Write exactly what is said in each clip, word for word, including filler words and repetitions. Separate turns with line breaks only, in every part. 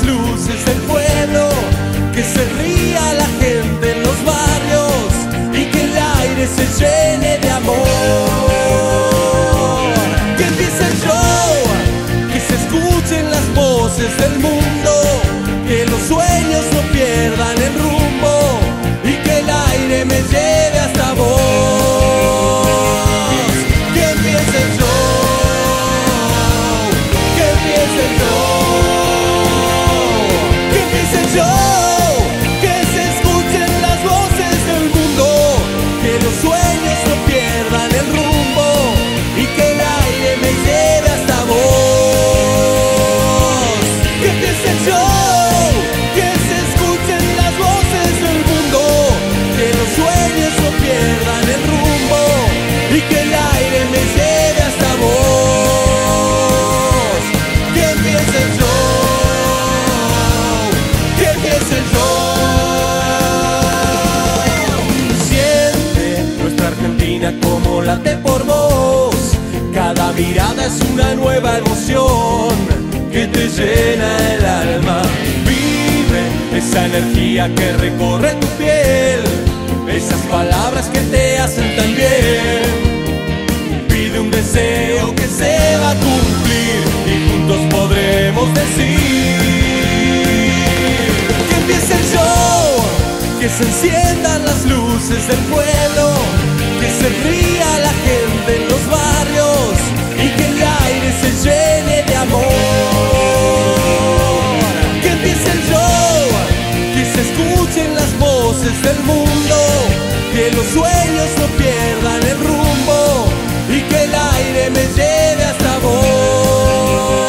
luces del pueblo, que se ría la gente en los barrios y que el aire se llene de amor. Que empiece el show, que se escuchen las voces del mundo, que los sueños no pierdan el rumbo y que el aire me lleve hasta vos. Que empiece el show, que empiece el show, que empiece el show, que se escuchen las voces del mundo, que los sueños no pierdan el rumbo y que el aire me lleve hasta vos. Que empiece el show, que se escuchen las voces del mundo, que los sueños no pierdan el rumbo y que el aire me lleve hasta vos. Que empiece el show, que empiece el show. Siente nuestra Argentina como late por vos. Cada mirada es una nueva emoción que te llena el alma. Vive esa energía que recorre tu piel, esas palabras que te hacen tan bien. Pide un deseo que se va a cumplir y juntos podremos decir que empiece el show, que se enciendan las luces del pueblo, que se ría la gente en los barrios y que el aire se llene de amor. Que empiece el show, que se escuchen las voces del mundo, que los sueños no pierdan el rumbo y que el aire me lleve hasta vos.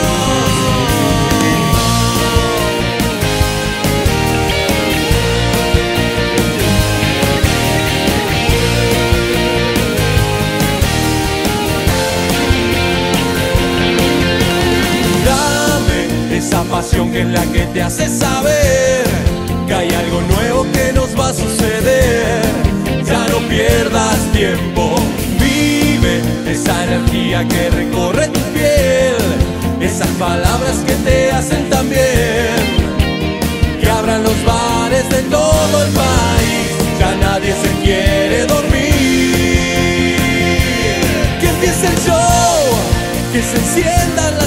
Dame esa pasión que es la que te hace saber que hay algo nuevo que nos va a suceder. Ya no pierdas tiempo, vive esa energía que recorre tu piel, esas palabras que te hacen tan bien. Que abran los bares de todo el país, ya nadie se quiere dormir. Que empiece el show, que se enciendan